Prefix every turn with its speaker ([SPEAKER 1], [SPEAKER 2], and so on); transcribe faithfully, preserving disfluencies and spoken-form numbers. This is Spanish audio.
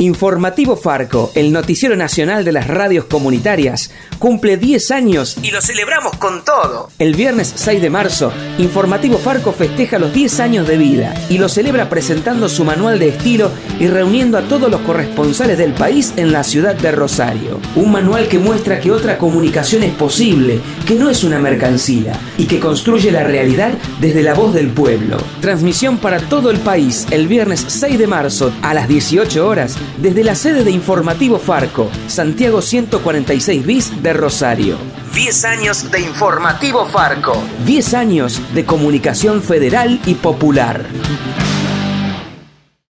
[SPEAKER 1] Informativo Farco, el noticiero nacional de las radios comunitarias, cumple diez años y lo celebramos con todo. El viernes seis de marzo, Informativo Farco festeja los diez años de vida y lo celebra presentando su manual de estilo y reuniendo a todos los corresponsales del país en la ciudad de Rosario. Un manual que muestra que otra comunicación es posible, que no es una mercancía y que construye la realidad desde la voz del pueblo. Transmisión para todo el país el viernes seis de marzo a las dieciocho horas desde la sede de Informativo Farco, Santiago ciento cuarenta y seis bis de Rosario. diez años de Informativo Farco. diez años de comunicación federal y popular.